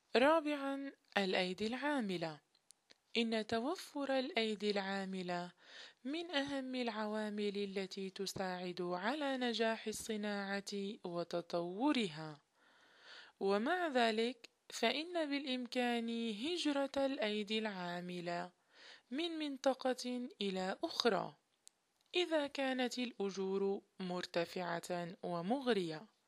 رابعا، الأيدي العاملة. إن توفر الأيدي العاملة من أهم العوامل التي تساعد على نجاح الصناعة وتطورها، ومع ذلك فإن بالإمكان هجرة الأيدي العاملة من منطقة إلى أخرى إذا كانت الأجور مرتفعة ومغرية.